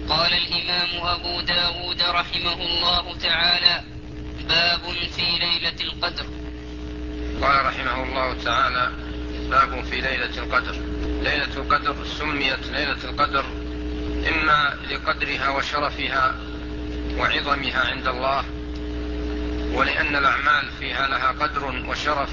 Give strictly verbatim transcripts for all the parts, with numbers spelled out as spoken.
قال الإمام أبو داود رحمه الله تعالى: باب في ليلة القدر. قال رحمه الله تعالى: باب في ليلة القدر. ليلة القدر سميت ليلة القدر إما لقدرها وشرفها وعظمها عند الله، ولأن الأعمال فيها لها قدر وشرف،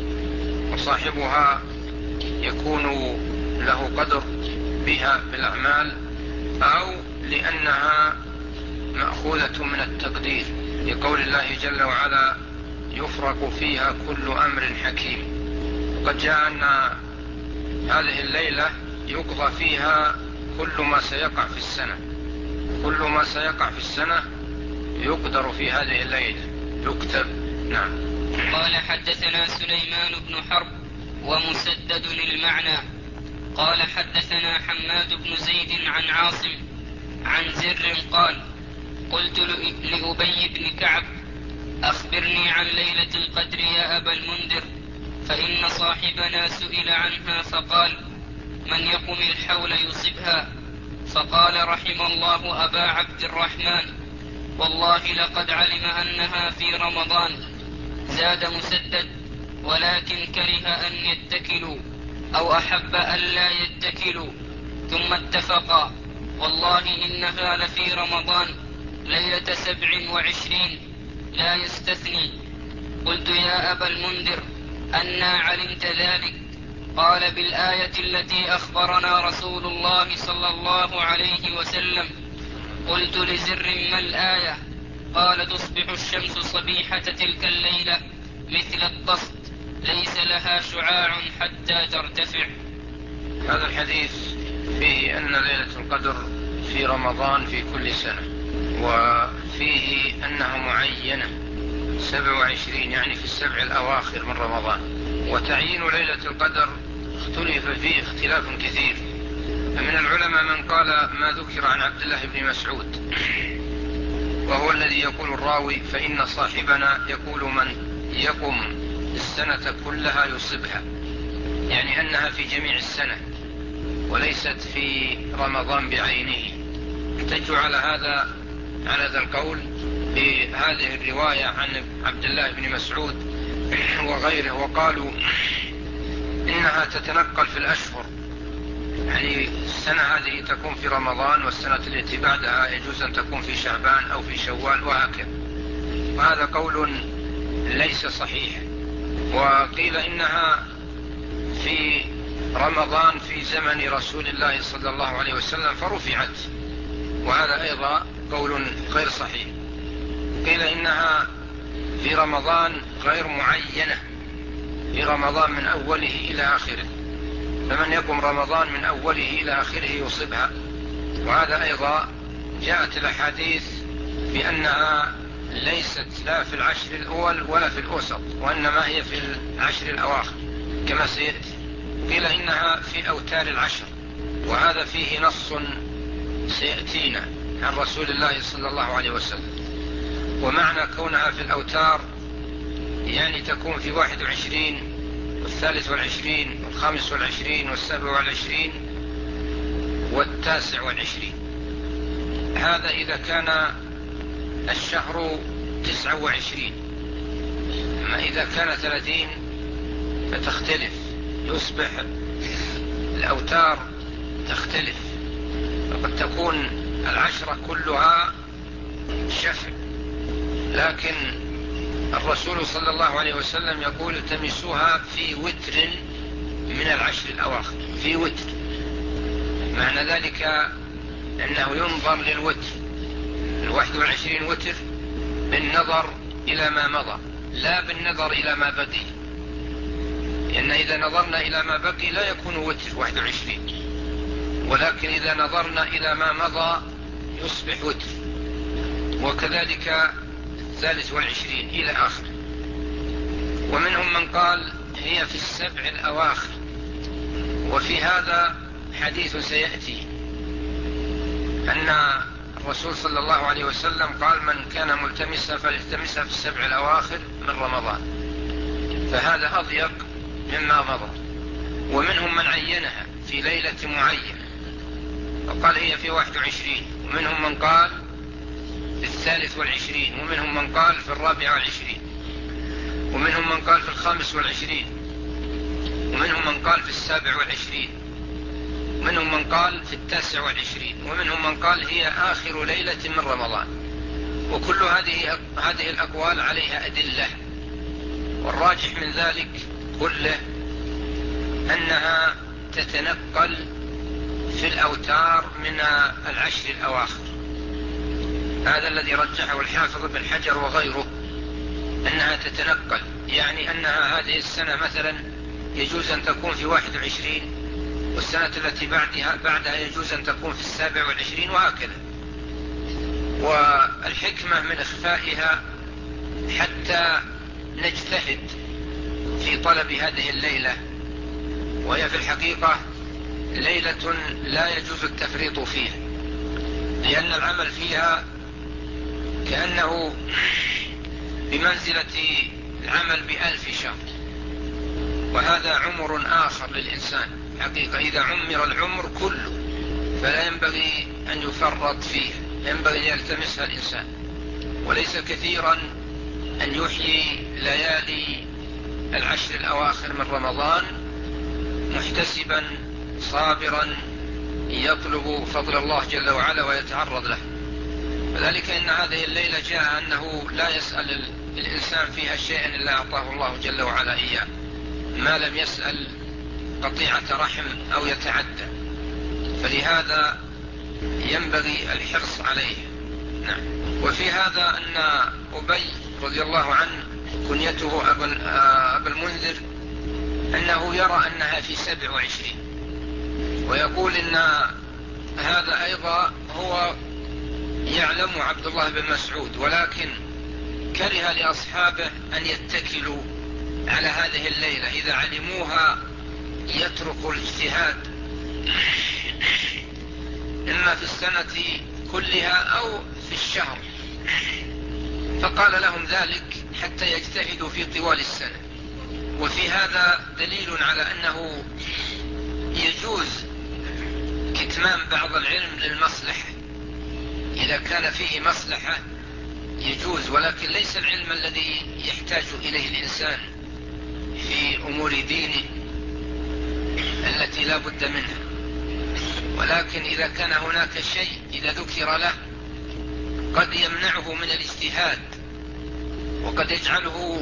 وصاحبها يكون له قدر بها بالأعمال، أو لأنها مأخوذة من التقدير، لقول الله جل وعلا: يفرق فيها كل أمر حكيم. وقد جاء أن هذه الليلة يقضى فيها كل ما سيقع في السنة، كل ما سيقع في السنة يقدر في هذه الليلة، يكتب. نعم. قال: حدثنا سليمان بن حرب ومسدد المعنى قال: حدثنا حماد بن زيد عن عاصم عن زر قال: قلت لأبي بن كعب: أخبرني عن ليلة القدر يا أبا المنذر، فإن صاحبنا سئل عنها فقال: من يقم الحول يصبها. فقال رحم الله أبا عبد الرحمن: والله لقد علم أنها في رمضان. زاد مسدد: ولكن كره أن يتكلوا أو أحب أن لا يتكلوا، ثم اتفقا: والله إنها لفي رمضان ليلة سبع وعشرين لا يستثني. قلت: يا أبا المنذر، أنا علمت ذلك؟ قال: بالآية التي أخبرنا رسول الله صلى الله عليه وسلم. قلت لزر: ما الآية؟ قال: تصبح الشمس صبيحة تلك الليلة مثل الطست، ليس لها شعاع حتى ترتفع. هذا الحديث فيه أن ليلة القدر في رمضان في كل سنة، وفيه أنها معينة سبع وعشرين، يعني في السبع الأواخر من رمضان. وتعيين ليلة القدر اختلف فيه اختلاف كثير، فمن العلماء من قال ما ذكر عن عبد الله بن مسعود، وهو الذي يقول الراوي: فإن صاحبنا يقول من يقم السنة كلها يصبها، يعني أنها في جميع السنة وليست في رمضان بعينه. احتجوا على هذا على هذا القول بهذه الرواية عن عبد الله بن مسعود وغيره، وقالوا إنها تتنقل في الأشهر، يعني السنة هذه تكون في رمضان، والسنة التي بعدها يجوز أن تكون في شعبان أو في شوال وهكذا. وهذا قول ليس صحيح. وقيل إنها في رمضان في زمن رسول الله صلى الله عليه وسلم فرفعت، وهذا أيضا قول غير صحيح. قيل إنها في رمضان غير معينة، في رمضان من أوله إلى آخره، فمن يقم رمضان من أوله إلى آخره يصبها. وهذا أيضا جاءت الأحاديث بأنها ليست لا في العشر الأول ولا في الأوسط، وإنما هي في العشر الأواخر كما سيأتي. قيل إنها في أوتار العشر، وهذا فيه نص سيأتينا عن رسول الله صلى الله عليه وسلم. ومعنى كونها في الأوتار يعني تكون في واحد وعشرين والثالث والعشرين والخامس والعشرين والسابع والعشرين والتاسع والعشرين. هذا إذا كان الشهر تسعة وعشرين، أما إذا كان ثلاثين فتختلف، يصبح الأوتار تختلف، فقد تكون العشرة كلها شفع. لكن الرسول صلى الله عليه وسلم يقول: التمسوها في وتر من العشر الأواخر، في وتر. معنى ذلك أنه ينظر للوتر، الواحد والعشرين وتر بالنظر إلى ما مضى، لا بالنظر إلى ما بقي، لأن إذا نظرنا إلى ما بقي لا يكون وتر واحد وعشرين، ولكن إذا نظرنا إلى ما مضى يصبح وتر. وكذلك الثالث والعشرين إلى آخر. ومنهم من قال هي في السبع الأواخر، وفي هذا حديث سيأتي أن الرسول صلى الله عليه وسلم قال: من كان ملتمسا فليلتمسها في السبع الأواخر من رمضان، فهذا أضيق مما مضى. ومنهم من عينها في ليلة معينة وقال هي في واحد وعشرين ومنهم من قال في الثالث والعشرين، ومنهم من قال في الرابع والعشرين، ومنهم من قال في الخامس والعشرين، ومنهم من قال في السابع والعشرين، ومنهم من قال في التاسع والعشرين، ومنهم من قال هي آخر ليلة من رمضان. وكل هذه هذه الأقوال عليها أدلة، والراجح من ذلك كله أنها تتنقل في الأوتار من العشر الأواخر. هذا الذي رجحه الحافظ بن حجر وغيره، أنها تتنقل، يعني أنها هذه السنة مثلا يجوز أن تكون في واحد وعشرين، والسنة التي بعدها, بعدها يجوز أن تكون في السابع والعشرين، وهكذا. والحكمة من إخفائها حتى نجتهد في طلب هذه الليلة، وهي في الحقيقة ليلة لا يجوز التفريط فيها، لأن العمل فيها كأنه بمنزلة العمل بألف شهر، وهذا عمر آخر للإنسان حقيقة. إذا عمر العمر كله فلا ينبغي أن يفرط فيه، ينبغي أن يلتمسها الإنسان، وليس كثيرا أن يحيي ليالي العشر الأواخر من رمضان محتسبا صابرا يطلب فضل الله جل وعلا ويتعرض له. وذلك إن هذه الليلة جاء أنه لا يسأل الإنسان فيها شيئا إلا أعطاه الله جل وعلا إياه، ما لم يسأل قطيعة رحم أو يتعدى، فلهذا ينبغي الحرص عليه. نعم. وفي هذا أن أبي رضي الله عنه كنيته أبا المنذر أنه يرى أنها في سبع وعشرين، ويقول إن هذا أيضا هو يعلم عبد الله بن مسعود، ولكن كره لأصحابه أن يتكلوا على هذه الليلة، إذا علموها يتركوا الاجتهاد إما في السنة كلها أو في الشهر، فقال لهم ذلك حتى يجتهدوا في طوال السنة. وفي هذا دليل على أنه يجوز كتمان بعض العلم للمصلحة، إذا كان فيه مصلحة يجوز، ولكن ليس العلم الذي يحتاج إليه الإنسان في أمور دينه التي لا بد منها، ولكن إذا كان هناك شيء إذا ذكر له قد يمنعه من الاجتهاد وقد يجعله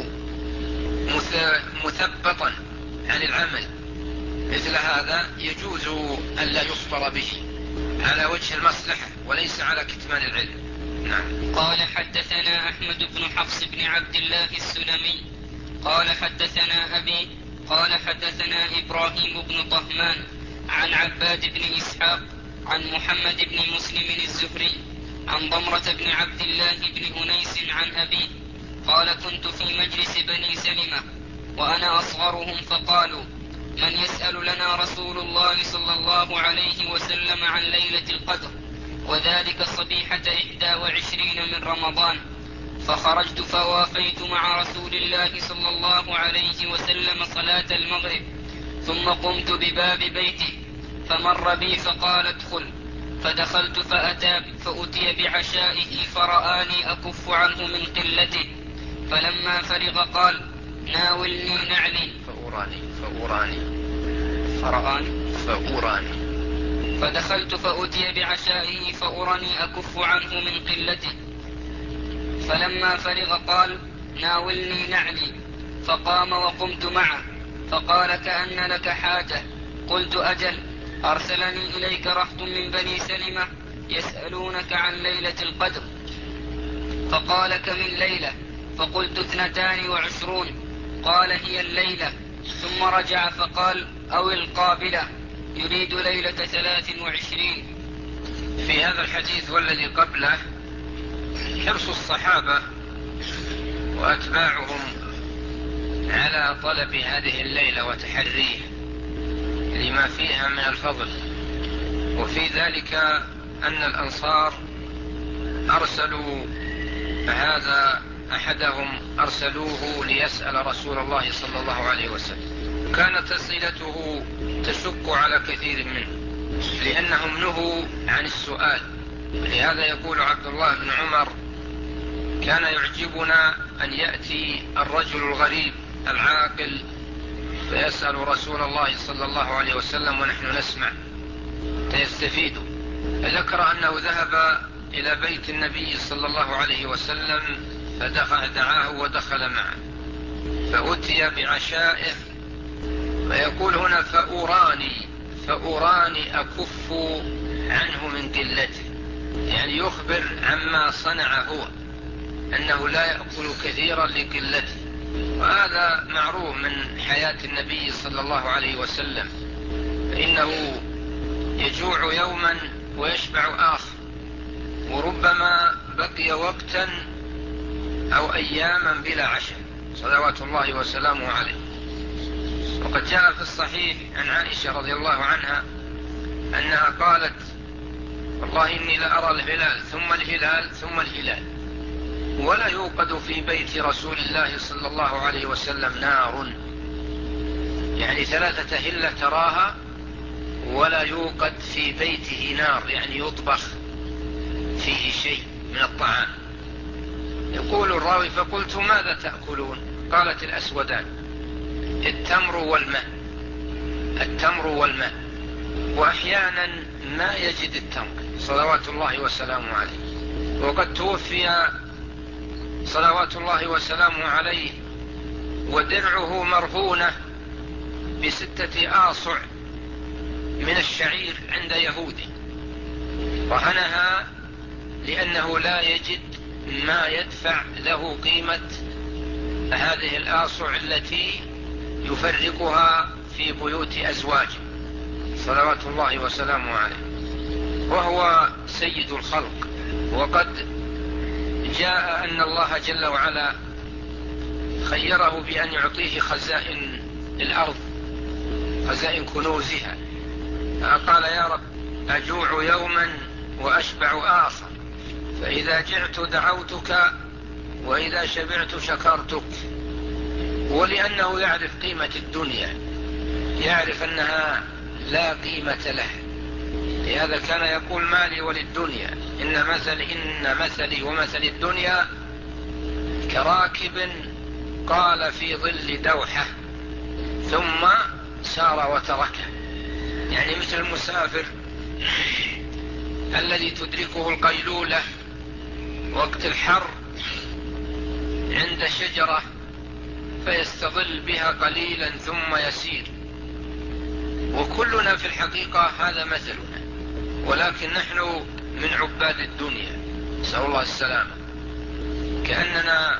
مثبطا عن العمل، مثل هذا يجوز أن لا يخبر به على وجه المصلحة وليس على كتمان العلم. نعم. قال حدثنا أحمد بن حفص بن عبد الله السلمي قال حدثنا أبي قال حدثنا إبراهيم بن طهمان عن عباد بن إسحاق عن محمد بن مسلم الزهري عن ضمرة بن عبد الله بن أنيس عن أبيه قال كنت في مجلس بني سلمة وأنا أصغرهم، فقالوا من يسأل لنا رسول الله صلى الله عليه وسلم عن ليلة القدر، وذلك صبيحة إحدى وعشرين من رمضان. فخرجت فوافيت مع رسول الله صلى الله عليه وسلم صلاة المغرب، ثم قمت بباب بيتي فمر بي فقال ادخل، فدخلت فأتى فأتي بعشائه فرآني أكف عنه من قلته، فلما فرغ قال ناولني نعلي فأوراني فأوراني فرآني فأوراني فدخلت فأتي بعشائه فأرني أكف عنه من قلته، فلما فرغ قال ناولني نعلي، فقام وقمت معه، فقال كأن لك حاجة؟ قلت أجل، أرسلني إليك رهط من بني سلمة يسألونك عن ليلة القدر. فقال كمن ليلة؟ فقلت اثنتان وعشرون. قال هي الليلة. ثم رجع فقال أو القابلة، يريد ليلة ثلاث وعشرين. في هذا الحديث والذي قبله حرص الصحابة وأتباعهم على طلب هذه الليلة وتحريه لما فيها من الفضل، وفي ذلك أن الأنصار أرسلوا هذا أحدهم أرسلوه ليسأل رسول الله صلى الله عليه وسلم، كانت أسئلته تشق على كثير منه لأنهم نهوا عن السؤال لهذا يقول عبد الله بن عمر: كان يعجبنا أن يأتي الرجل الغريب العاقل فيسأل رسول الله صلى الله عليه وسلم ونحن نسمع فيستفيد. ذكر أنه ذهب إلى بيت النبي صلى الله عليه وسلم فدعاه ودخل معه، فأتي بعشائه، فيقول هنا: فأراني فأراني أكف عنه من قلته، يعني يخبر عما صنع هو، أنه لا يأكل كثيرا لقلته. وهذا معروف من حياة النبي صلى الله عليه وسلم، فإنه يجوع يوما ويشبع آخر، وربما بقي وقتا أو أياما بلا عشاء صلوات الله وسلامه عليه. وقد جاء في الصحيح عن عائشة رضي الله عنها أنها قالت: والله إني لأرى الهلال ثم الهلال ثم الهلال، ولا يوقد في بيت رسول الله صلى الله عليه وسلم نار، يعني ثلاثة هلة تراها ولا يوقد في بيته نار، يعني يطبخ فيه شيء من الطعام. يقول الراوي: فقلت: ماذا تأكلون؟ قالت: الأسودان، التمر والماء، التمر والماء. وأحيانا ما يجد التمر صلوات الله وسلامه عليه. وقد توفي صلوات الله وسلامه عليه ودرعه مرهونة بستة آصع من الشعير عند يهودي، رهنها لأنه لا يجد ما يدفع له قيمة هذه الآصع التي يفرقها في بيوت أزواجه صلوات الله وسلامه عليه، وهو سيد الخلق. وقد جاء أن الله جل وعلا خيره بأن يعطيه خزائن الأرض، خزائن كنوزها، قال: يا رب أجوع يوما وأشبع آخر، فإذا جعت دعوتك وإذا شبعت شكرتك. ولأنه يعرف قيمة الدنيا، يعرف أنها لا قيمة له، لهذا كان يقول: مالي وللدنيا إن مثل إن مثلي ومثل الدنيا كراكب قال في ظل دوحة ثم سار وتركه، يعني مثل المسافر الذي تدركه القيلولة وقت الحر عند شجرة فيستظل بها قليلا ثم يسير. وكلنا في الحقيقة هذا مثلنا، ولكن نحن من عباد الدنيا نسأل الله السلامة، كأننا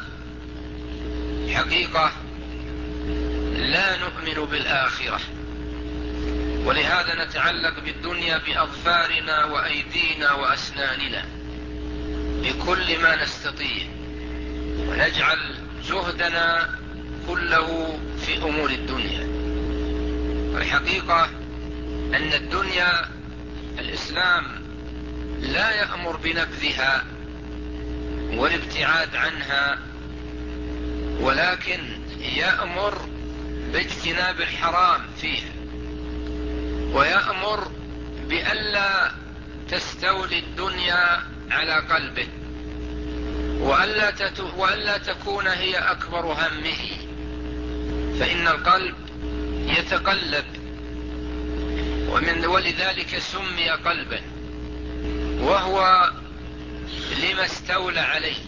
حقيقة لا نؤمن بالآخرة، ولهذا نتعلق بالدنيا بأظفارنا وأيدينا وأسناننا بكل ما نستطيع، ونجعل جهدنا كله في أمور الدنيا. والحقيقة أن الدنيا الإسلام لا يأمر بنبذها والابتعاد عنها، ولكن يأمر باجتناب الحرام فيها، ويأمر بألا تستولي الدنيا على قلبه، وألا, تت... وألا تكون هي أكبر همه، فإن القلب يتقلب، ومن ولذلك سمي قلبا، وهو لما استولى عليه.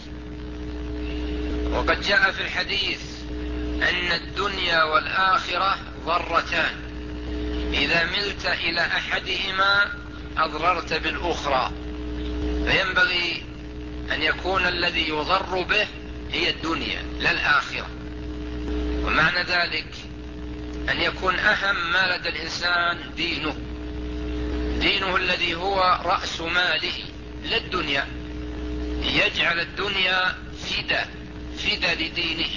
وقد جاء في الحديث أن الدنيا والآخرة ضرتان، إذا ملت إلى أحدهما أضررت بالأخرى، فينبغي أن يكون الذي يضر به هي الدنيا لا الآخرة. ومعنى ذلك أن يكون أهم ما لدى الإنسان دينه، دينه الذي هو رأس ماله لا الدنيا، يجعل الدنيا فدا فدا لدينه،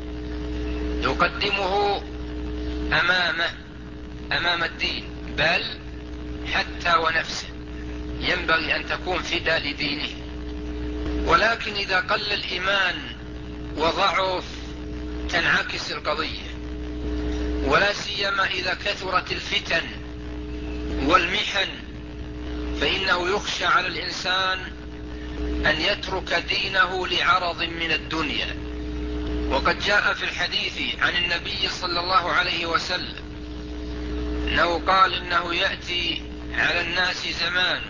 يقدمه أمامه أمام الدين، بل حتى ونفسه ينبغي أن تكون فدا لدينه. ولكن إذا قل الإيمان وضعف تنعكس القضية، ولا سيما إذا كثرت الفتن والمحن فإنه يخشى على الإنسان أن يترك دينه لعرض من الدنيا. وقد جاء في الحديث عن النبي صلى الله عليه وسلم أنه قال إنه يأتي على الناس زمان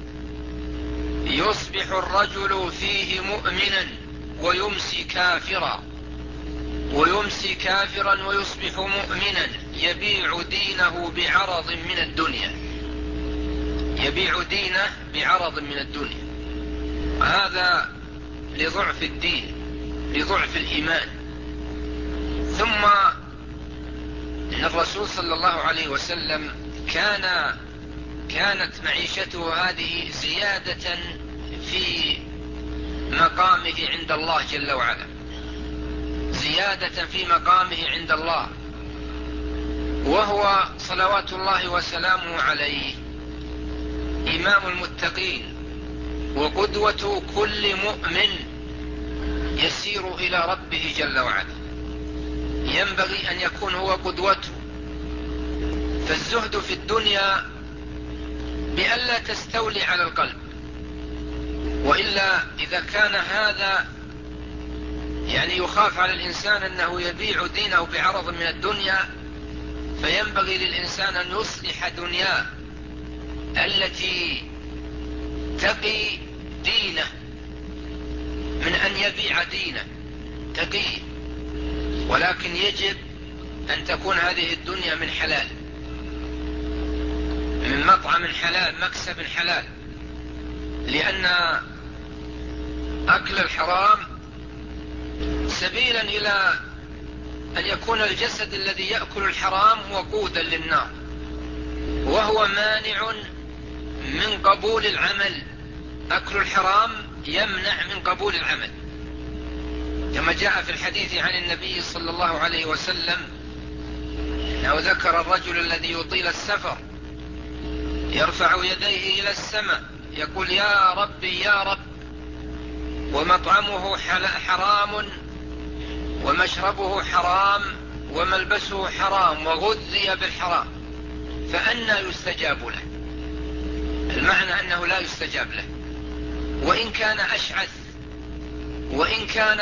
يصبح الرجل فيه مؤمنا ويمسي كافرا، ويمسي كافرا ويصبح مؤمنا، يبيع دينه بعرض من الدنيا، يبيع دينه بعرض من الدنيا. هذا لضعف الدين، لضعف الإيمان. ثم إن الرسول صلى الله عليه وسلم كان كانت معيشته هذه زيادة في مقامه عند الله جل وعلا، زيادة في مقامه عند الله، وهو صلوات الله وسلامه عليه إمام المتقين وقدوة كل مؤمن يسير إلى ربه جل وعلا، ينبغي أن يكون هو قدوته. فالزهد في الدنيا بألا تستولي على القلب، وإلا إذا كان هذا يعني يخاف على الإنسان أنه يبيع دينه بعرض من الدنيا، فينبغي للإنسان أن يصلح دنياه التي تقي دينه من أن يبيع دينه تقي، ولكن يجب أن تكون هذه الدنيا من حلال، من مطعم حلال، مكسب حلال، لأن أكل الحرام سبيلا إلى أن يكون الجسد الذي يأكل الحرام وقودا للنار، وهو مانع من قبول العمل. أكل الحرام يمنع من قبول العمل، كما جاء في الحديث عن النبي صلى الله عليه وسلم أنه ذكر الرجل الذي يطيل السفر يرفع يديه إلى السماء يقول يا ربي يا رب، ومطعمه حرام ومشربه حرام وملبسه حرام وغذي بالحرام، فأنى يستجاب له؟ المعنى أنه لا يستجاب له، وإن كان أشعث، وإن كان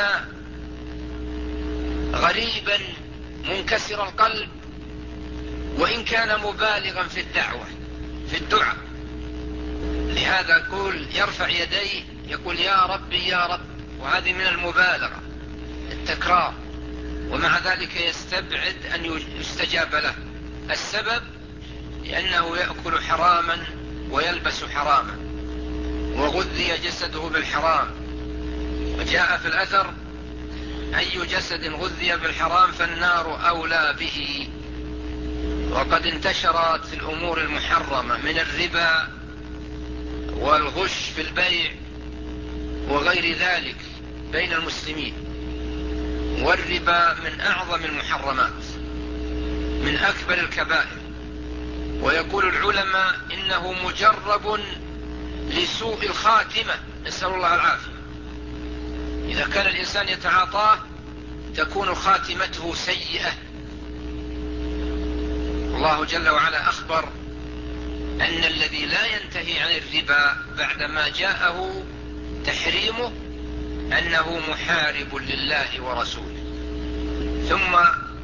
غريبا منكسر القلب، وإن كان مبالغا في الدعوة في الدعاء. لهذا يقول يرفع يديه يقول يا ربي يا رب، وهذه من المبالغة التكرار، ومع ذلك يستبعد أن يستجاب له. السبب لأنه يأكل حراما ويلبس حراما وغذي جسده بالحرام. وجاء في الأثر أي جسد غذي بالحرام فالنار أولى به. وقد انتشرت في الأمور المحرمة من الربا والغش في البيع وغير ذلك بين المسلمين، والربا من أعظم المحرمات، من أكبر الكبائر. ويقول العلماء إنه مجرب لسوء الخاتمة، نسأل الله العافية. إذا كان الإنسان يتعاطاه تكون خاتمته سيئة. الله جل وعلا أخبر أن الذي لا ينتهي عن الربا بعدما جاءه تحريمه أنه محارب لله ورسوله. ثم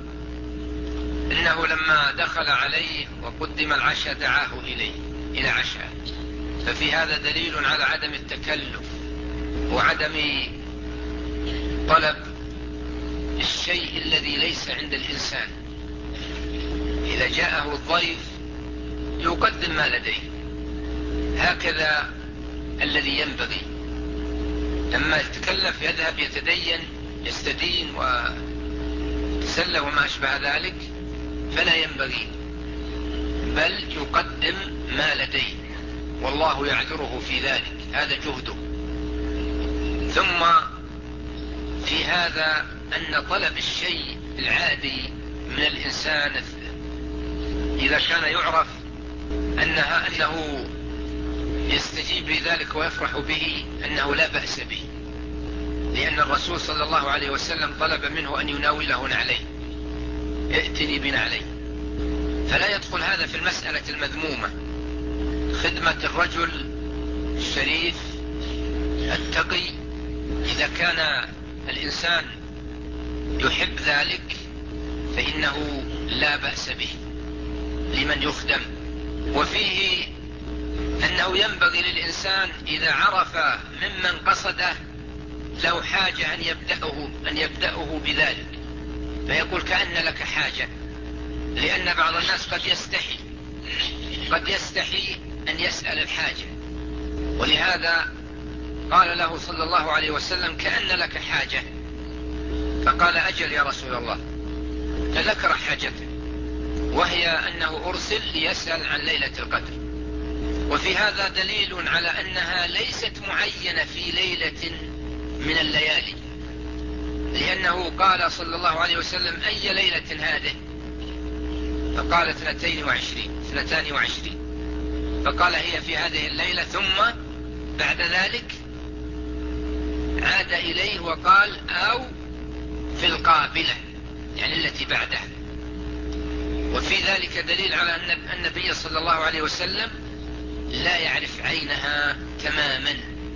إنه لما دخل عليه وقدم العشاء دعاه إليه إلى عشاء، ففي هذا دليل على عدم التكلف وعدم طلب الشيء الذي ليس عند الإنسان. إذا جاءه الضيف يقدم ما لديه، هكذا الذي ينبغي. لما يتكلف يذهب يتدين يستدين ويتسلى وما أشبه ذلك فلا ينبغي، بل يقدم ما لديه، والله يعذره في ذلك، هذا جهده. ثم في هذا أن طلب الشيء العادي من الإنسان إذا كان يعرف أنها أنه يستجيب لذلك ويفرح به أنه لا بأس به، لأن الرسول صلى الله عليه وسلم طلب منه أن يناوله نعليه، ائتني بنعليه، فلا يدخل هذا في المسألة المذمومة. خدمة الرجل الشريف التقي إذا كان الإنسان يحب ذلك فإنه لا بأس به لمن يخدم. وفيه أنه ينبغي للإنسان إذا عرف ممن قصده لو حاجة أن يبدأه, أن يبدأه بذلك، فيقول كأن لك حاجة، لأن بعض الناس قد يستحي قد يستحي أن يسأل الحاجة، ولهذا قال له صلى الله عليه وسلم كأن لك حاجة، فقال أجل يا رسول الله، فذكر حاجته وهي أنه أرسل ليسأل عن ليلة القدر. وفي هذا دليل على أنها ليست معينة في ليلة من الليالي، لأنه قال صلى الله عليه وسلم أي ليلة هذه؟ فقال اثنتين وعشرين اثنتان وعشرين فقال هي في هذه الليلة، ثم بعد ذلك عاد إليه وقال أو في القابلة، يعني التي بعدها. وفي ذلك دليل على أن النبي صلى الله عليه وسلم لا يعرف عينها تماما،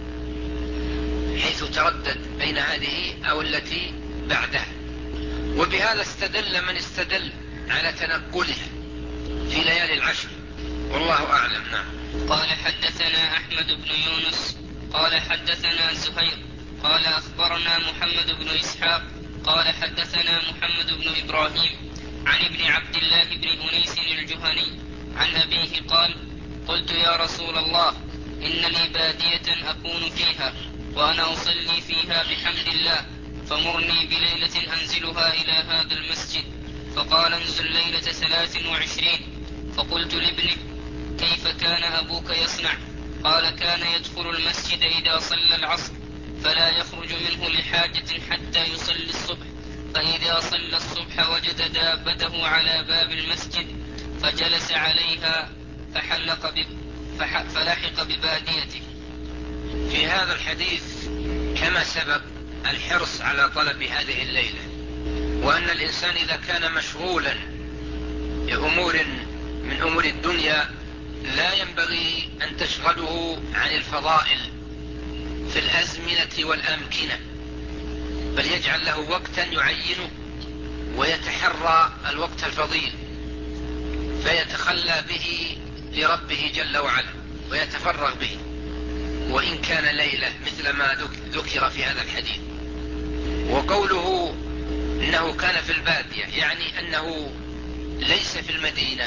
حيث تردد بين هذه أو التي بعدها. وبهذا استدل من استدل على تنقلها في ليالي العشر، والله أعلم. نعم. قال حدثنا أحمد بن يونس قال حدثنا زهير قال أخبرنا محمد بن إسحاق قال حدثنا محمد بن إبراهيم عن ابن عبد الله بن أنيس الجهني عن أبيه قال قلت يا رسول الله إن لي بادية أكون فيها وأنا أصلي فيها بحمد الله، فمرني بليلة أنزلها إلى هذا المسجد. فقال انزل ليلة ثلاث وعشرين. فقلت لابنه كيف كان أبوك يصنع؟ قال كان يدخل المسجد إذا صلى العصر فلا يخرج منه لحاجة حتى يصلي الصبح، فإذا صلى الصبح وجد دابته على باب المسجد فجلس عليها فحلق ب... فح... فلحق بباديته. في هذا الحديث كما سبق الحرص على طلب هذه الليلة، وأن الإنسان إذا كان مشغولا بأمور من أمور الدنيا لا ينبغي أن تشغله عن الفضائل في الأزمنة والأمكنة، بل يجعل له وقتا يعينه ويتحرى الوقت الفضيل فيتخلى به لربه جل وعلا ويتفرغ به، وإن كان ليلة مثل ما ذكر في هذا الحديث. وقوله إنه كان في البادية يعني أنه ليس في المدينة،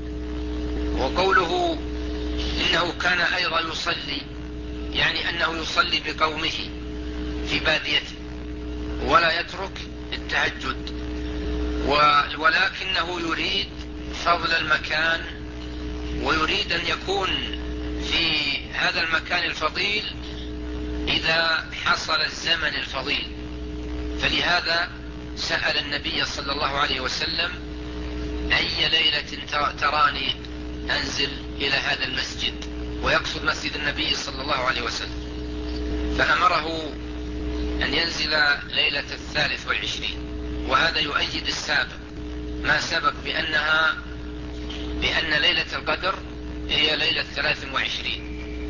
وقوله إنه كان أيضا يصلي يعني أنه يصلي بقومه في باديته ولا يترك التهجد، ولكنه يريد فضل المكان ويريد أن يكون في هذا المكان الفضيل إذا حصل الزمن الفضيل، فلهذا سأل النبي صلى الله عليه وسلم أي ليلة تراني أنزل إلى هذا المسجد، ويقصد مسجد النبي صلى الله عليه وسلم، فأمره أن ينزل ليلة الثالث والعشرين. وهذا يؤيد السابق ما سبق بأنها بأن ليلة القدر هي ليلة ثلاث وعشرين.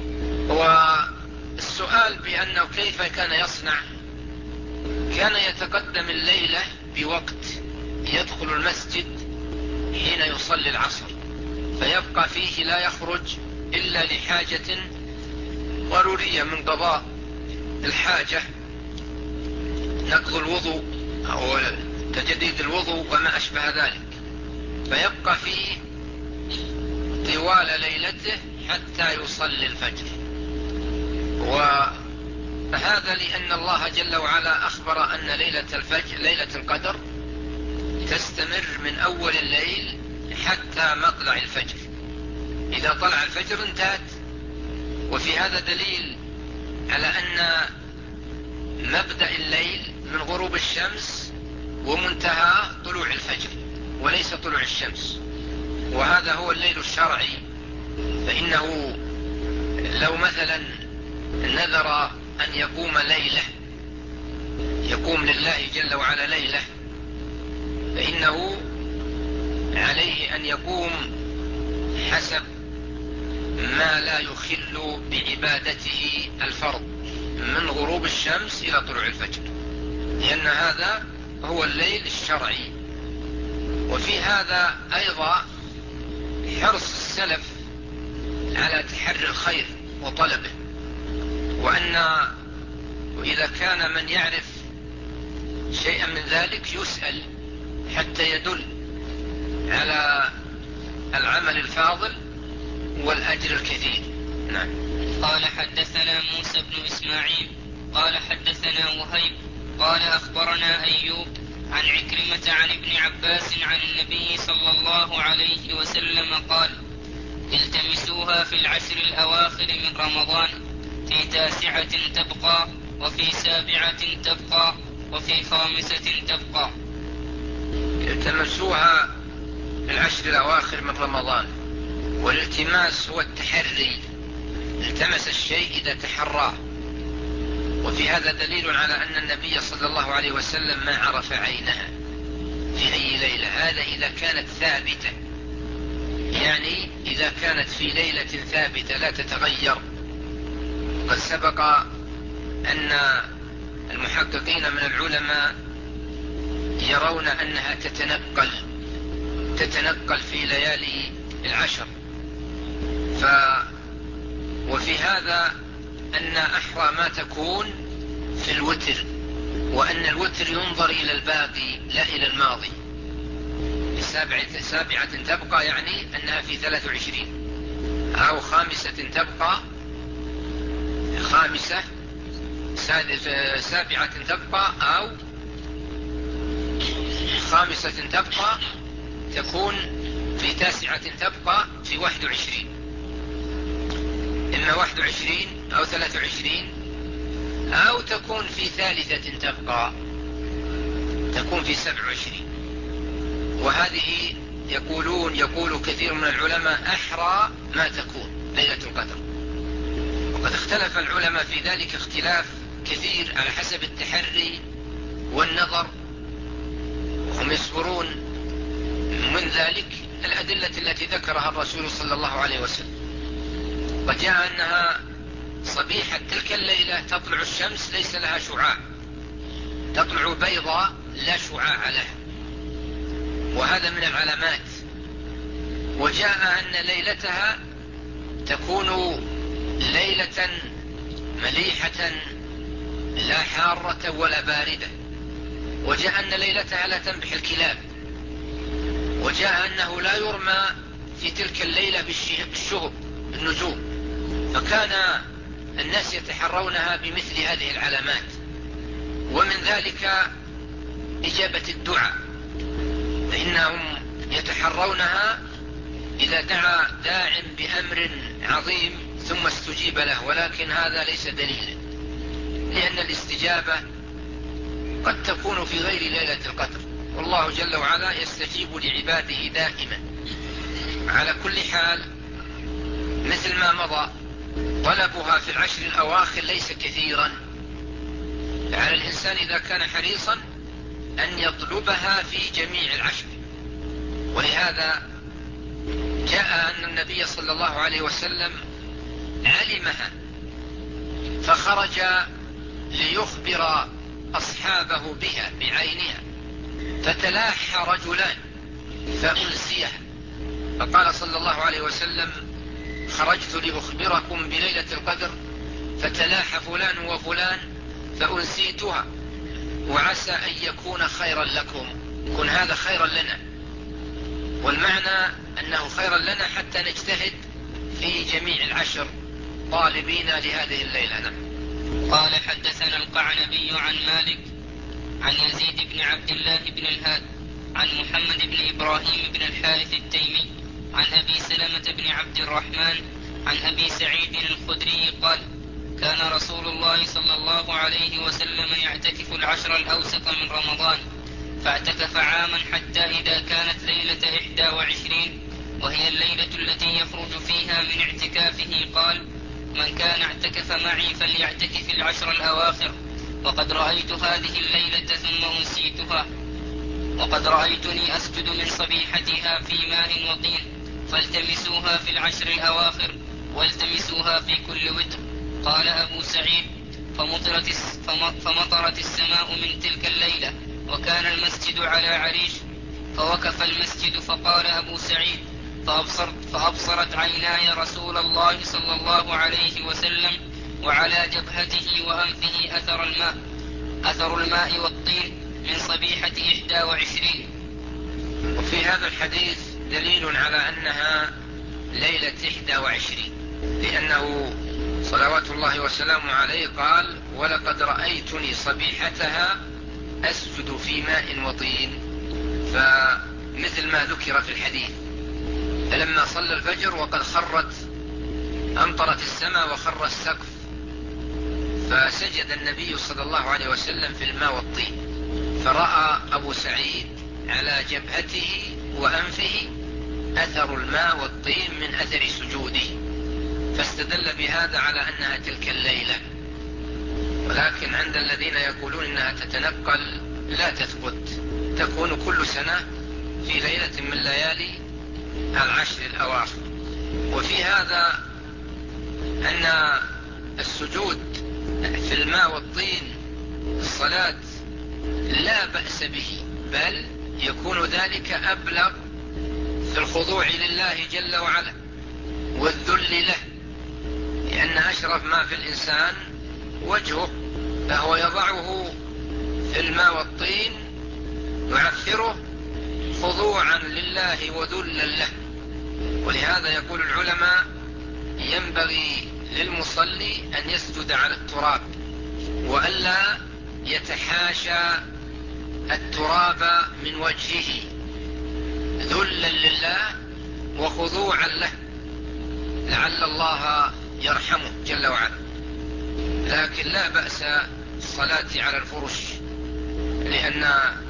والسؤال بأنه كيف كان يصنع، كان يتقدم الليلة بوقت يدخل المسجد حين يصلي العصر، فيبقى فيه لا يخرج إلا لحاجة ضرورية من قضاء الحاجة، نقض الوضوء أو تجديد الوضوء وما أشبه ذلك، فيبقى فيه طوال ليلته حتى يصلي الفجر. وهذا لأن الله جل وعلا أخبر أن ليلة الفجر ليلة القدر تستمر من أول الليل حتى مطلع الفجر، إذا طلع الفجر انتهت. وفي هذا دليل على أن مبدأ الليل من غروب الشمس ومنتهى طلوع الفجر وليس طلوع الشمس، وهذا هو الليل الشرعي. فإنه لو مثلا نذر أن يقوم ليلة يقوم لله جل وعلا ليلة، فإنه عليه أن يقوم حسب ما لا يخل بعبادته الفرض من غروب الشمس إلى طلوع الفجر، لأن هذا هو الليل الشرعي. وفي هذا أيضا حرص السلف على تحري الخير وطلبه، وأن وإذا كان من يعرف شيئا من ذلك يسأل حتى يدل على العمل الفاضل والأجر الكثير. نعم. قال حدثنا موسى بن إسماعيل قال حدثنا وهيب قال أخبرنا أيوب عن عكرمة عن ابن عباس عن النبي صلى الله عليه وسلم قال: التمسوها في العشر الأواخر من رمضان، في تاسعة تبقى، وفي سابعة تبقى، وفي خامسة تبقى. التمسوها في العشر الأواخر من رمضان، والالتماس هو التحري، التمس الشيء إذا تحراه. وفي هذا دليل على أن النبي صلى الله عليه وسلم ما عرف عينها في أي ليلة، هذا إذا كانت ثابتة، يعني إذا كانت في ليلة ثابتة لا تتغير. قد سبق أن المحققين من العلماء يرون أنها تتنقل تتنقل في ليالي العشر. ف وفي هذا أن أحرى ما تكون في الوتر، وأن الوتر ينظر إلى الباقي لا إلى الماضي. سابعة, سابعة تبقى يعني أنها في ثلاث وعشرين، أو خامسة تبقى، خامسة سابعة تبقى، أو خامسة تبقى تكون في تاسعة تبقى في واحد وعشرين، إما واحد وعشرين أو ثلاث وعشرين، أو تكون في ثالثة تبقى تكون في سبع وعشرين. وهذه يقولون يقول كثير من العلماء أحرى ما تكون ليلة القدر. وقد اختلف العلماء في ذلك اختلاف كثير على حسب التحري والنظر، وهم يذكرون من ذلك الأدلة التي ذكرها الرسول صلى الله عليه وسلم. وجاء أنها صبيحة تلك الليلة تطلع الشمس ليس لها شعاع، تطلع بيضاء لا شعاع لها، وهذا من العلامات. وجاء أن ليلتها تكون ليلة مليحة لا حارة ولا باردة. وجاء أن ليلتها لا تنبح الكلاب. وجاء أنه لا يرمى في تلك الليلة بالشهب بالنجوم. فكان الناس يتحرونها بمثل هذه العلامات. ومن ذلك إجابة الدعاء، فإنهم يتحرونها إذا دعا داع بأمر عظيم ثم استجيب له، ولكن هذا ليس دليلا، لأن الاستجابة قد تكون في غير ليلة القدر، والله جل وعلا يستجيب لعباده دائما. على كل حال مثل ما مضى طلبها في العشر الأواخر ليس كثيرا، على الإنسان إذا كان حريصا أن يطلبها في جميع العشر. ولهذا جاء أن النبي صلى الله عليه وسلم علمها فخرج ليخبر أصحابه بها بعينها، فتلاحى رجلان فأنسيها، فقال صلى الله عليه وسلم: خرجت لأخبركم بليلة القدر فتلاحى فلان وفلان فأنسيتها، وعسى أن يكون خيرا لكم، يكون هذا خيرا لنا. والمعنى أنه خيرا لنا حتى نجتهد في جميع العشر طالبين لهذه الليلة. نعم. قال حدثنا القعنبي عن مالك عن يزيد بن عبد الله بن الهاد عن محمد بن إبراهيم بن الحارث التيمي عن أبي سلمة بن عبد الرحمن عن أبي سعيد الخدري قال: كان رسول الله صلى الله عليه وسلم يعتكف العشر الأوسط من رمضان، فاعتكف عاما حتى إذا كانت ليلة إحدى وعشرين وهي الليلة التي يخرج فيها من اعتكافه قال: من كان اعتكف معي فليعتكف العشر الأواخر، وقد رأيت هذه الليلة ثم أنسيتها، وقد رأيتني أسجد من صبيحتها في ماء وطين، فالتمسوها في العشر الأواخر والتمسوها في كل وتر. قال أبو سعيد: فمطرت, فمطرت السماء من تلك الليلة، وكان المسجد على عريش، فوقف المسجد، فقال أبو سعيد: فأبصرت, فأبصرت عيناي رسول الله صلى الله عليه وسلم، وعلى جبهته وأنفه أثر الماء أثر الماء والطين من صبيحة إحدى وعشرين. وفي هذا الحديث دليل على أنها ليلة إحدى وعشرين، لأنه صلوات الله وسلامه عليه قال: ولقد رأيتني صبيحتها أسجد في ماء وطين، فمثل ما ذكر في الحديث. فلما صلى الفجر وقد خرت أمطرت السماء وخر السقف، فسجد النبي صلى الله عليه وسلم في الماء والطين، فرأى أبو سعيد على جبهته وأنفه أثر الماء والطين من أثر سجوده، فاستدل بهذا على أنها تلك الليلة. ولكن عند الذين يقولون إنها تتنقل لا تثبت، تكون كل سنة في ليلة من ليالي العشر الأواخر. وفي هذا أن السجود في الماء والطين الصلاة لا بأس به، بل يكون ذلك أبلغ في الخضوع لله جل وعلا والذل له، لأن أشرف ما في الإنسان وجهه، فهو يضعه في الماء والطين يعفره خضوعا لله وذلا له. ولهذا يقول العلماء: ينبغي للمصلي أن يسجد على التراب، وألا يتحاشى التراب من وجهه ذلا لله وخضوعا له، لعل الله يرحمه جل وعلا. لكن لا بأس الصلاة على الفرش، لأن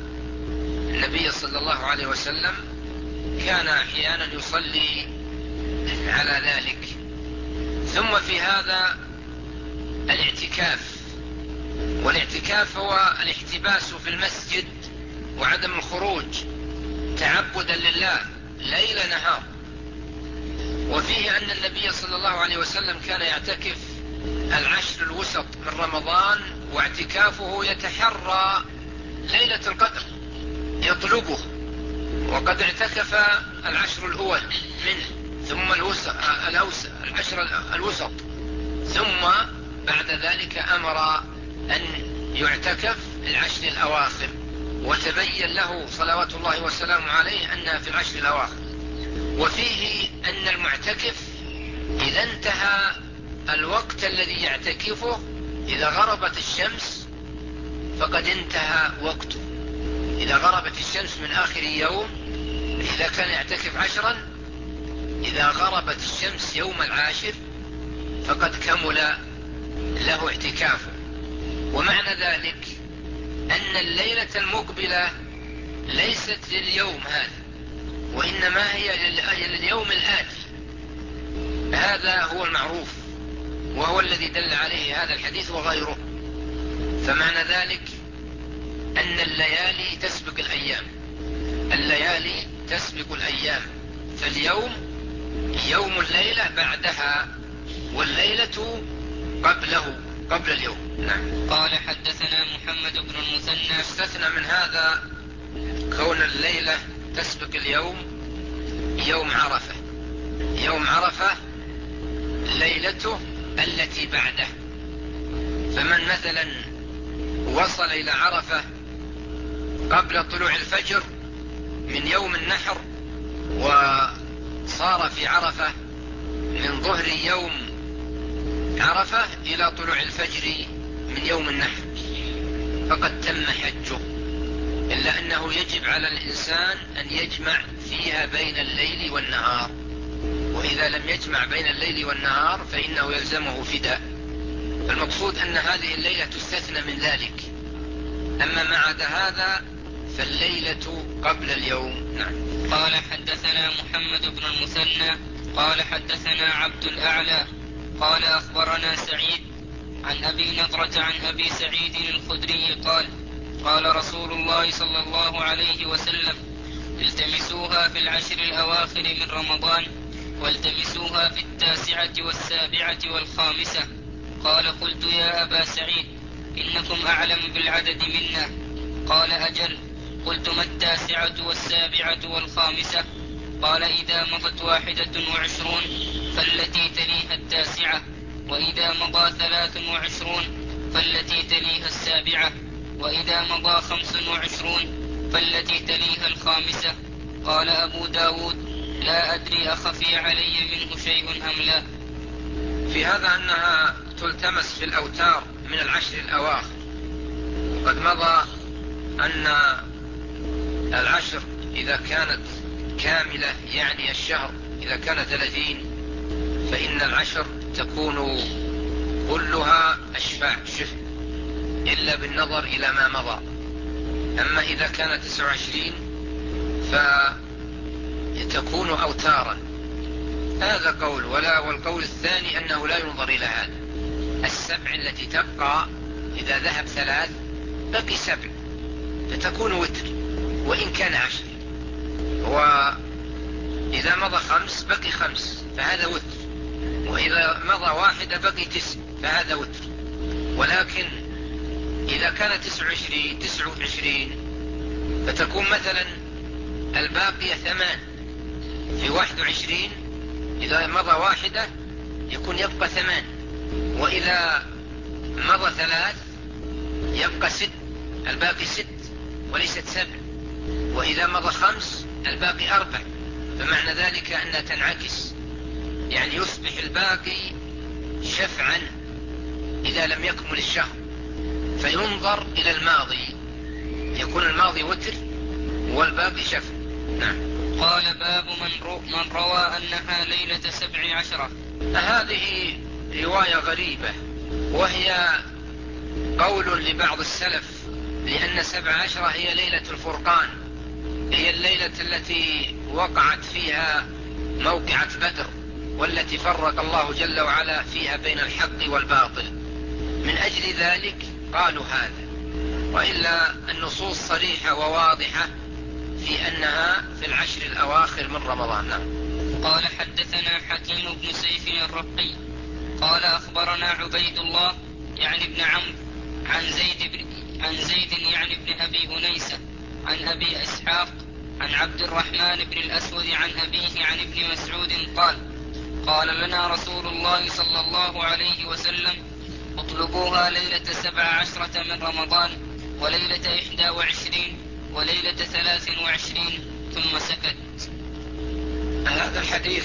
النبي صلى الله عليه وسلم كان أحيانا يصلي على ذلك. ثم في هذا الاعتكاف، والاعتكاف هو الاحتباس في المسجد وعدم الخروج تعبدا لله ليل نهار. وفيه أن النبي صلى الله عليه وسلم كان يعتكف العشر الوسط من رمضان، واعتكافه يتحرى ليلة القدر يطلبه، وقد اعتكف العشر الأول منه، ثم العشر الوسط، ثم بعد ذلك أمر أن يعتكف العشر الأواخر، وتبين له صلوات الله وسلامه عليه أنها في العشر الأواخر. وفيه أن المعتكف إذا انتهى الوقت الذي يعتكفه، إذا غربت الشمس فقد انتهى وقته. إذا غربت الشمس من آخر يوم، إذا كان يعتكف عشرا، إذا غربت الشمس يوم العاشر فقد كمل له اعتكافه. ومعنى ذلك أن الليلة المقبلة ليست لليوم هذا، وإنما هي لليوم الآتي. هذا هو المعروف، وهو الذي دل عليه هذا الحديث وغيره. فمعنى ذلك أن الليالي تسبق الأيام، الليالي تسبق الأيام، فاليوم يوم الليلة بعدها، والليلة قبله قبل اليوم. نعم. قال: حدثنا محمد بن المثنى. استثنى من هذا كون الليلة تسبق اليوم يوم عرفة، يوم عرفة ليلته التي بعده. فمن مثلا وصل إلى عرفة قبل طلوع الفجر من يوم النحر، وصار في عرفة من ظهر يوم عرفة إلى طلوع الفجر من يوم النحر، فقد تم حجه، إلا أنه يجب على الإنسان أن يجمع فيها بين الليل والنهار، وإذا لم يجمع بين الليل والنهار فإنه يلزمه فداء. المقصود أن هذه الليلة تستثنى من ذلك، أما ما عدا هذا فالليلة قبل اليوم. نعم. قال: حدثنا محمد بن المثنى قال: حدثنا عبد الأعلى قال: أخبرنا سعيد عن أبي نضرة عن أبي سعيد الخدري قال: قال رسول الله صلى الله عليه وسلم: التمسوها في العشر الأواخر من رمضان، والتمسوها في التاسعة والسابعة والخامسة. قال قلت يا أبا سعيد إنكم أعلم بالعدد منا. قال أجل. قلت ما التاسعة والسابعة والخامسة؟ قال إذا مضت واحدة وعشرون فالتي تليها التاسعة، وإذا مضى ثلاث وعشرون فالتي تليها السابعة، وإذا مضى خمس وعشرون فالتي تليها الخامسة. قال أبو داود لا أدري أخفي علي منه شيء أم لا. في هذا أنها تلتمس في الأوتار من العشر الأواخر. وقد مضى أن العشر إذا كانت كاملة يعني الشهر إذا كان ثلاثين فإن العشر تكون كلها أشفاع شفع إلا بالنظر إلى ما مضى. أما إذا كانت تسعة وعشرين فتكون أوتارا. هذا قول. ولا والقول الثاني أنه لا ينظر إلى هذا. السبع التي تبقى إذا ذهب ثلاث بقي سبع فتكون وتر وإن كان عشر، وإذا مضى خمس بقي خمس فهذا وتر، وإذا مضى واحدة بقي تسع فهذا وتر. ولكن إذا كانت تسع وعشرين تسع وعشرين فتكون مثلا الباقية ثمان في واحد وعشرين، إذا مضى واحدة يكون يبقى ثمان، وإذا مضى ثلاث يبقى ست الباقي ست وليست سبع، وإذا مضى خمس الباقي أربع. فمعنى ذلك أنها تنعكس، يعني يصبح الباقي شفعا إذا لم يكمل الشهر، فينظر إلى الماضي يكون الماضي وتر والباقي شفع. نعم. قال باب من, رو من روى أنها ليلة سبع عشرة. هذه رواية غريبة، وهي قول لبعض السلف، لأن سبع عشرة هي ليلة الفرقان، هي الليلة التي وقعت فيها موقعة بدر، والتي فرق الله جل وعلا فيها بين الحق والباطل. من أجل ذلك قالوا هذا، وإلا النصوص صريحة وواضحة في أنها في العشر الأواخر من رمضان. قال حدثنا حكيم بن سيف الرقي قال أخبرنا عبيد الله يعني ابن عمرو عن زيد بن عن زيد يعني ابن أبي أنيسة عن أبي إسحاق عن عبد الرحمن بن الأسود عن أبيه عن ابن مسعود قال قال لنا رسول الله صلى الله عليه وسلم اطلبوها ليلة سبع عشرة من رمضان وليلة إحدى وعشرين وليلة ثلاث وعشرين ثم سكت. هذا الحديث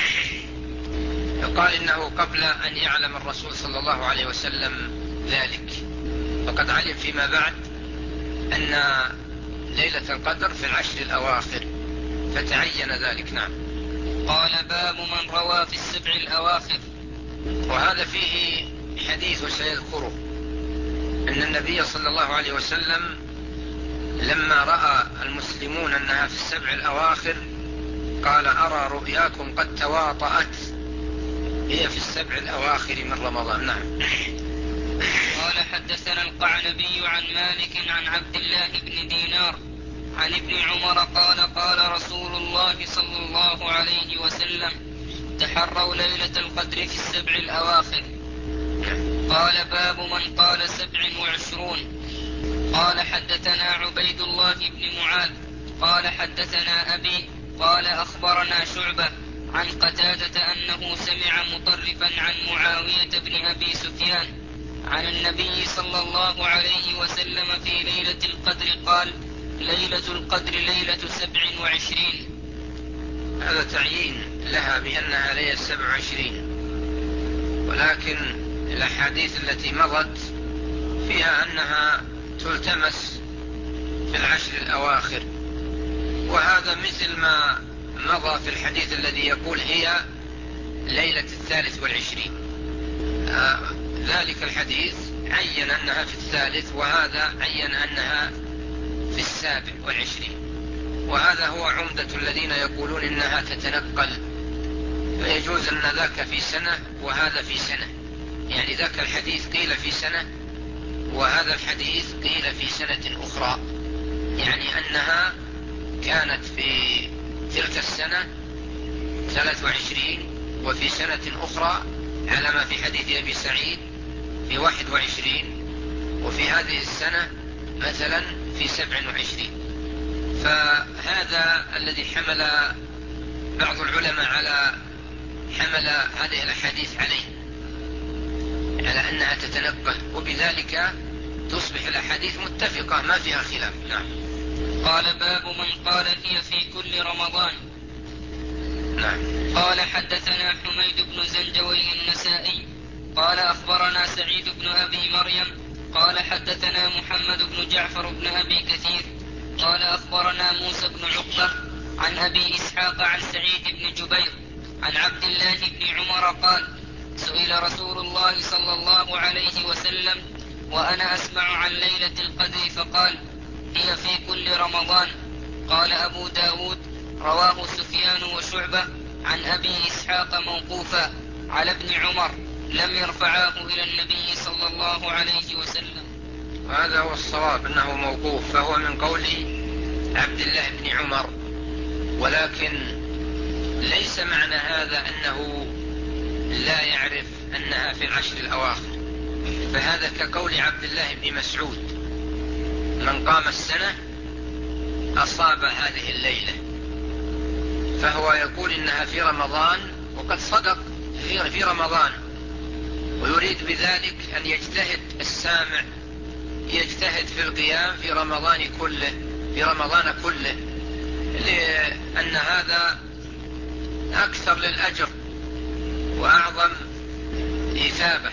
قال إنه قبل أن يعلم الرسول صلى الله عليه وسلم ذلك، فقد علم فيما بعد أن ليلة القدر في العشر الأواخر فتعين ذلك. نعم. قال باب من روى في السبع الأواخر. وهذا فيه حديث وسيذكره، أن النبي صلى الله عليه وسلم لما رأى المسلمون أنها في السبع الأواخر قال أرى رؤياكم قد تواطأت، هي في السبع الأواخر من رمضان. نعم. قال حدثنا القعنبي عن مالك عن عبد الله بن دينار عن ابن عمر قال قال رسول الله صلى الله عليه وسلم تحروا ليلة القدر في السبع الأواخر. قال باب من قال سبع وعشرون. قال حدثنا عبيد الله بن معاذ قال حدثنا أبي قال أخبرنا شعبة عن قتادة أنه سمع مطرفا عن معاوية بن أبي سفيان عن النبي صلى الله عليه وسلم في ليلة القدر قال ليلة القدر ليلة سبع وعشرين. هذا تعيين لها بأنها ليلة سبع وعشرين، ولكن الأحاديث التي مضت فيها أنها تلتمس في العشر الأواخر، وهذا مثل ما مضى في الحديث الذي يقول هي ليلة الثالث والعشرين. آه ذلك الحديث عين أنها في الثالث، وهذا عين أنها في السابع والعشرين، وهذا هو عمدة الذين يقولون إنها تتنقل، فيجوز أن ذاك في سنة وهذا في سنة، يعني ذاك الحديث قيل في سنة وهذا الحديث قيل في سنة أخرى، يعني أنها كانت في تلك السنة ثلاث وعشرين، وفي سنة أخرى على ما في حديث أبي سعيد في واحد وعشرين، وفي هذه السنة مثلا في سبع وعشرين. فهذا الذي حمل بعض العلماء على حمل هذه الأحاديث عليه، على أنها تتنبه، وبذلك تصبح الأحاديث متفقة ما فيها خلاف. نعم. قال باب من قال هي في كل رمضان. نعم. قال حدثنا حميد بن زنجوي النسائي قال أخبرنا سعيد بن أبي مريم قال حدثنا محمد بن جعفر بن أبي كثير قال أخبرنا موسى بن عقبة عن أبي إسحاق عن سعيد بن جبير عن عبد الله بن عمر قال سئل رسول الله صلى الله عليه وسلم وأنا أسمع عن ليلة القدر فقال هي في كل رمضان. قال أبو داود رواه سفيان وشعبة عن أبي إسحاق موقوفا على ابن عمر لم يرفعاه إلى النبي صلى الله عليه وسلم. وهذا هو الصواب أنه موقوف، فهو من قول عبد الله بن عمر، ولكن ليس معنى هذا أنه لا يعرف أنها في العشر الأواخر، فهذا كقول عبد الله بن مسعود من قام السنة أصاب هذه الليلة، فهو يقول إنها في رمضان وقد صدق في رمضان، ويريد بذلك أن يجتهد السامع يجتهد في القيام في رمضان كله في رمضان كله لأن هذا أكثر للأجر وأعظم إثابة،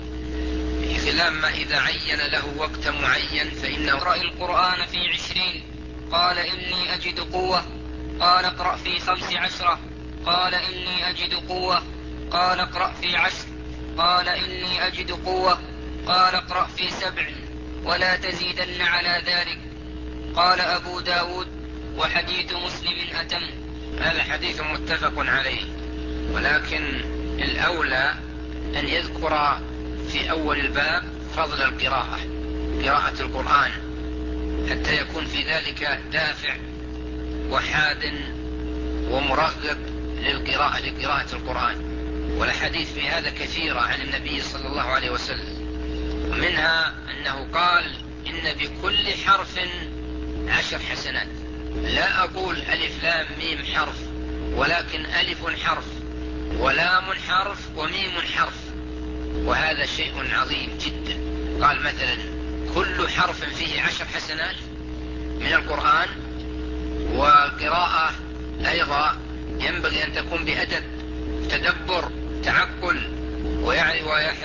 خلاف ما إذا عين له وقت معين فإنه اقرأ القرآن في عشرين قال إني أجد قوة قال اقرأ في خمس عشرة قال إني أجد قوة قال اقرأ في عشر قال إني أجد قوة قال اقرأ في سبع ولا تزيدن على ذلك. قال أبو داود وحديث مسلم أتم. هذا حديث متفق عليه، ولكن الأولى أن يذكر في أول الباب فضل القراءة قراءة القرآن حتى يكون في ذلك دافع وحاد ومرغب للقراءة لقراءة القرآن. والحديث في هذا كثيرة عن النبي صلى الله عليه وسلم، ومنها أنه قال إن بكل حرف عشر حسنات. لا أقول ألف لام ميم حرف، ولكن ألف حرف ولام حرف وميم حرف، وهذا شيء عظيم جدا. قال مثلا كل حرف فيه عشر حسنات من القرآن، والقراءة أيضا ينبغي أن تكون بأدب تدبر تعقل، ويعني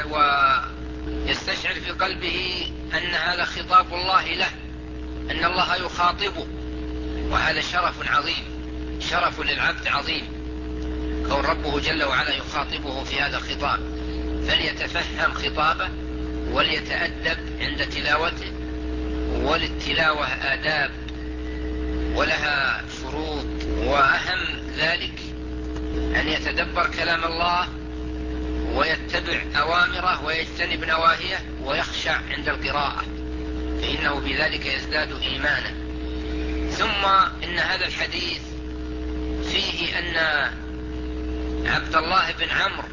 ويستشعر في قلبه أن هذا خطاب الله له، أن الله يخاطبه، وهذا شرف عظيم شرف للعبد عظيم كون ربه جل وعلا يخاطبه في هذا الخطاب، فليتفهم خطابه وليتأدب عند تلاوته. وللتلاوة آداب ولها شروط، وأهم ذلك أن يتدبر كلام الله ويتبع أوامره ويجتنب نواهيه ويخشع عند القراءة، فإنه بذلك يزداد إيمانا. ثم إن هذا الحديث فيه أن عبد الله بن عمرو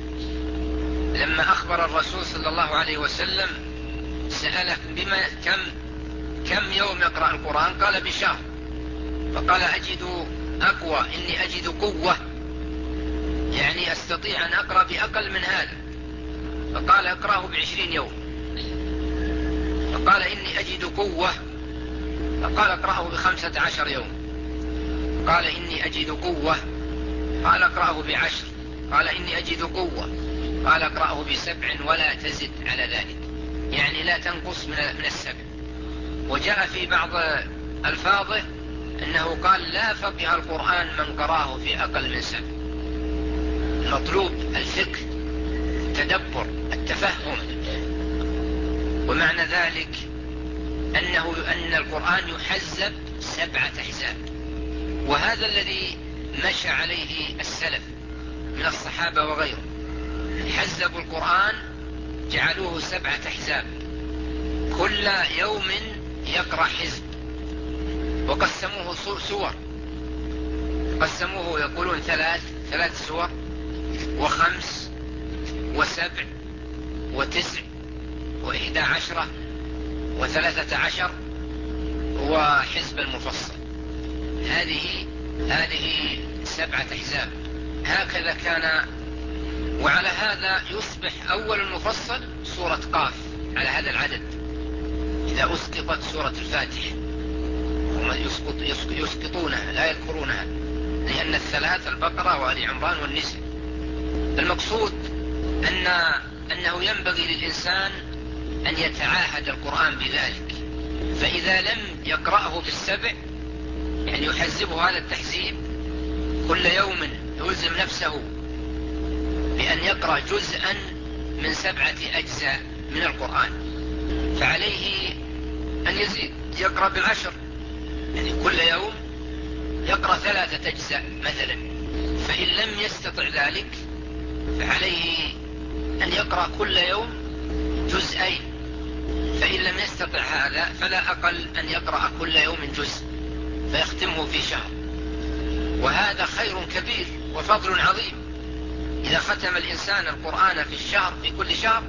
لما أخبر الرسول صلى الله عليه وسلم سأله بما كم كم يوم يقرأ القرآن؟ قال بشهر. فقال أجد أقوى إني أجد قوة، يعني أستطيع أن أقرأ بأقل من هذا. فقال أقرأه بعشرين يوم. فقال إني أجد قوة، فقال أقرأه بخمسة عشر يوم. قال إني أجد قوة، قال أقرأه بعشر. قال إني أجد قوة، قال أقرأه بسبع ولا تزد على ذلك، يعني لا تنقص من السبع. وجاء في بعض ألفاظه أنه قال لا فقه القرآن من قرأه في أقل من سبع. مطلوب الفقه التدبر التفهم، ومعنى ذلك أنه أن القرآن يحزب سبعة أحزاب، وهذا الذي مشى عليه السلف من الصحابة وغيرهم. حزبوا القرآن جعلوه سبعة أحزاب، كل يوم يقرأ حزب، وقسموه سور، قسموه يقولون ثلاث ثلاث سور وخمس وسبع وتسع وإحدى عشرة وثلاثة عشر وحزب المفصل. هذه هذه سبعة أحزاب. هكذا كان. وعلى هذا يصبح أول المفصل سورة قاف على هذا العدد إذا أسقطت سورة الفاتحة. هم يسقط يسقطونها لا يذكرونها، لأن الثلاث البقرة وآل عمران والنساء. المقصود أن أنه ينبغي للإنسان أن يتعاهد القرآن بذلك، فإذا لم يقرأه بالسبع يعني يحزبه هذا التحزيب، كل يوم يلزم نفسه بأن يقرأ جزءا من سبعة أجزاء من القرآن، فعليه أن يزيد يقرأ بالعشر، يعني كل يوم يقرأ ثلاثة أجزاء مثلا. فإن لم يستطع ذلك فعليه أن يقرأ كل يوم جزئين، فإن لم يستطع هذا فلا أقل أن يقرأ كل يوم جزء فيختمه في شهر، وهذا خير كبير وفضل عظيم. إذا ختم الإنسان القرآن في الشهر في كل شهر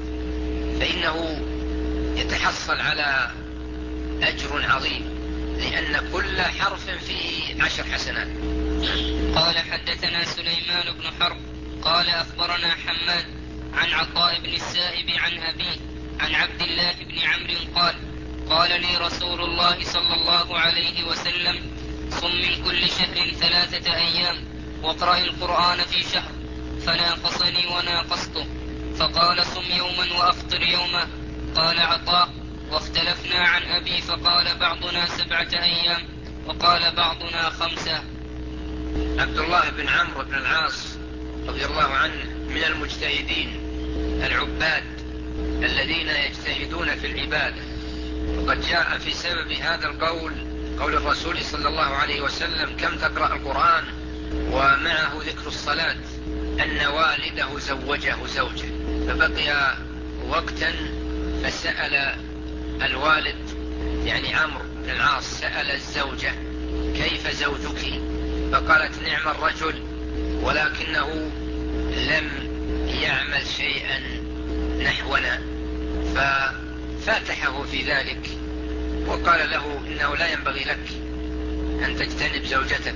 فإنه يتحصل على أجر عظيم، لأن كل حرف فيه عشر حسنات. قال حدثنا سليمان بن حرب قال أخبرنا حماد عن عطاء بن السائب عن أبيه عن عبد الله بن عمرو قال قال لي رسول الله صلى الله عليه وسلم صم من كل شهر ثلاثة أيام واقرأ القرآن في شهر، فناقصني وناقصته، فقال صم يوما وأفطر يوما. قال عطاء واختلفنا عن أبي فقال بعضنا سبعة أيام وقال بعضنا خمسة. عبد الله بن عمرو بن العاص رضي الله عنه من المجتهدين العباد الذين يجتهدون في العبادة، وقد جاء في سبب هذا القول قول الرسول صلى الله عليه وسلم كم تقرأ القرآن ومعه ذكر الصلاة، أن والده زوجه زوجه فبقي وقتا فسأل الوالد يعني عمرو بن العاص سأل الزوجة كيف زوجك؟ فقالت نعم الرجل ولكنه لم يعمل شيئا نحونا، ففاتحه في ذلك وقال له إنه لا ينبغي لك أن تجتنب زوجتك،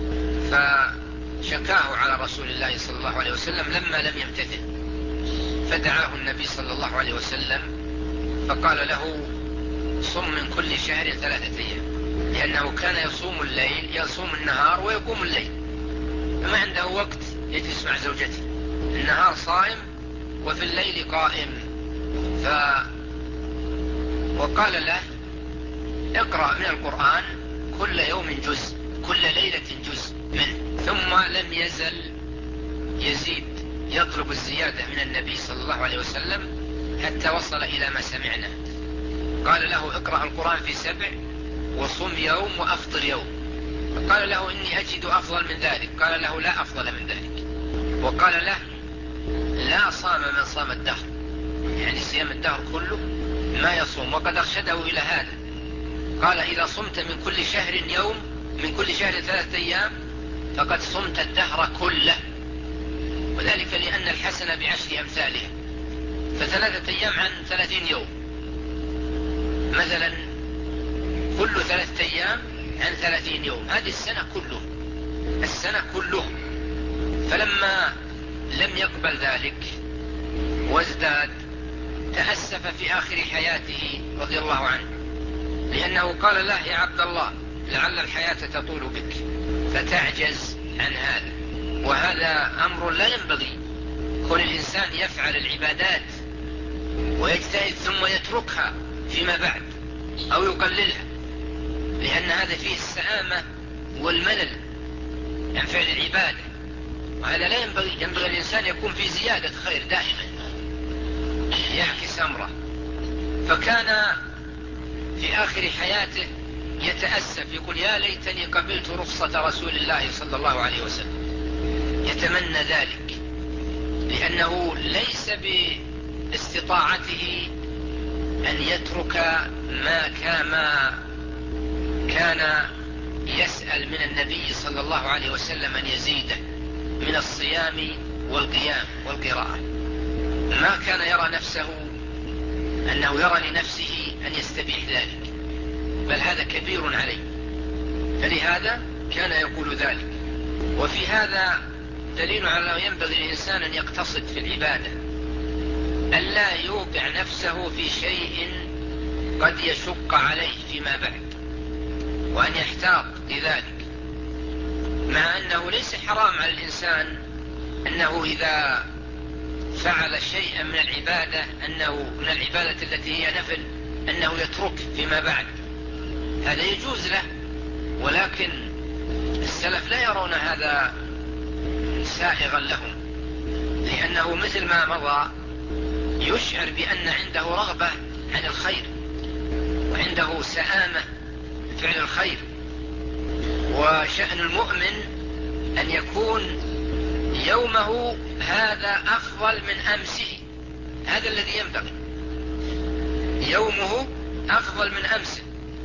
فشكاه على رسول الله صلى الله عليه وسلم لما لم يمتثل، فدعاه النبي صلى الله عليه وسلم فقال له صم من كل شهر ثلاثة أيام، لأنه كان يصوم الليل يصوم النهار ويقوم الليل، فما عنده وقت يجلس مع زوجته، النهار صائم وفي الليل قائم. ف وقال له اقرأ من القرآن كل يوم جزء كل ليلة جزء منه، ثم لم يزل يزيد يطلب الزيادة من النبي صلى الله عليه وسلم حتى وصل إلى ما سمعنا. قال له اقرأ القرآن في سبع وصم يوم وأفطر يوم، قال له إني أجد أفضل من ذلك، قال له لا أفضل من ذلك، وقال له لا صام من صام الدهر، يعني صيام الدهر كله ما يصوم، وقد أرشده إلى هذا. قال إذا صمت من كل شهر يوم من كل شهر ثلاثة أيام فقد صمت الدهر كله، وذلك لأن الحسنة بعشر أمثالها، فثلاثة أيام عن ثلاثين يوم مثلا، كل ثلاثة أيام عن ثلاثين يوم، هذه السنة كله السنة كله. فلما لم يقبل ذلك وازداد تأسف في آخر حياته رضي الله عنه، لأنه قال له يا عبد الله لعل الحياة تطول بك فتعجز عن هذا، وهذا أمر لا ينبغي. كل الإنسان يفعل العبادات ويجتهد ثم يتركها فيما بعد أو يقللها، لأن هذا فيه السآمة والملل عن فعل العبادة، وهذا لا ينبغي. ينبغي الإنسان يكون في زيادة خير دائما يعكس أمره. فكان في آخر حياته يتأسف يقول يا ليتني قبلت رخصة رسول الله صلى الله عليه وسلم، يتمنى ذلك، لأنه ليس باستطاعته أن يترك ما كما كان يسأل من النبي صلى الله عليه وسلم أن يزيده، من الصيام والقيام والقراءة. ما كان يرى نفسه أنه يرى لنفسه أن يستبيح ذلك، بل هذا كبير عليه، فلهذا كان يقول ذلك. وفي هذا دليل على أنه ينبغي للإنسان أن يقتصد في العبادة، ألا يوقع نفسه في شيء قد يشق عليه فيما بعد، وأن يحتاط لذلك، مع أنه ليس حرام على الإنسان أنه إذا فعل شيئا من العبادة أنه من العبادة التي هي نفل أنه يترك فيما بعد، هذا يجوز له. ولكن السلف لا يرون هذا سائغا لهم، لأنه مثل ما مضى يشعر بأن عنده رغبة عن الخير وعنده سآمة فعل الخير. وشأن المؤمن أن يكون يومه هذا أفضل من أمسه، هذا الذي ينبغي، يومه أفضل من أمسه،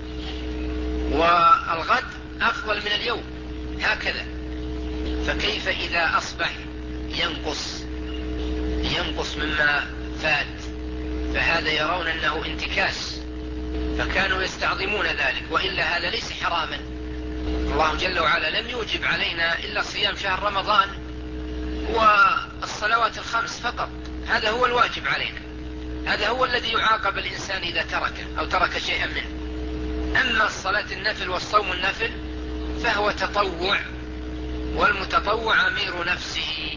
والغد أفضل من اليوم، هكذا. فكيف إذا أصبح ينقص ينقص مما فات؟ فهذا يرون أنه انتكاس، فكانوا يستعظمون ذلك، وإلا هذا ليس حراما. الله جل وعلا لم يوجب علينا إلا صيام شهر رمضان والصلوات الخمس فقط، هذا هو الواجب علينا، هذا هو الذي يعاقب الإنسان إذا تركه أو ترك شيئا منه. أما الصلاة النفل والصوم النفل فهو تطوع، والمتطوع أمير نفسه،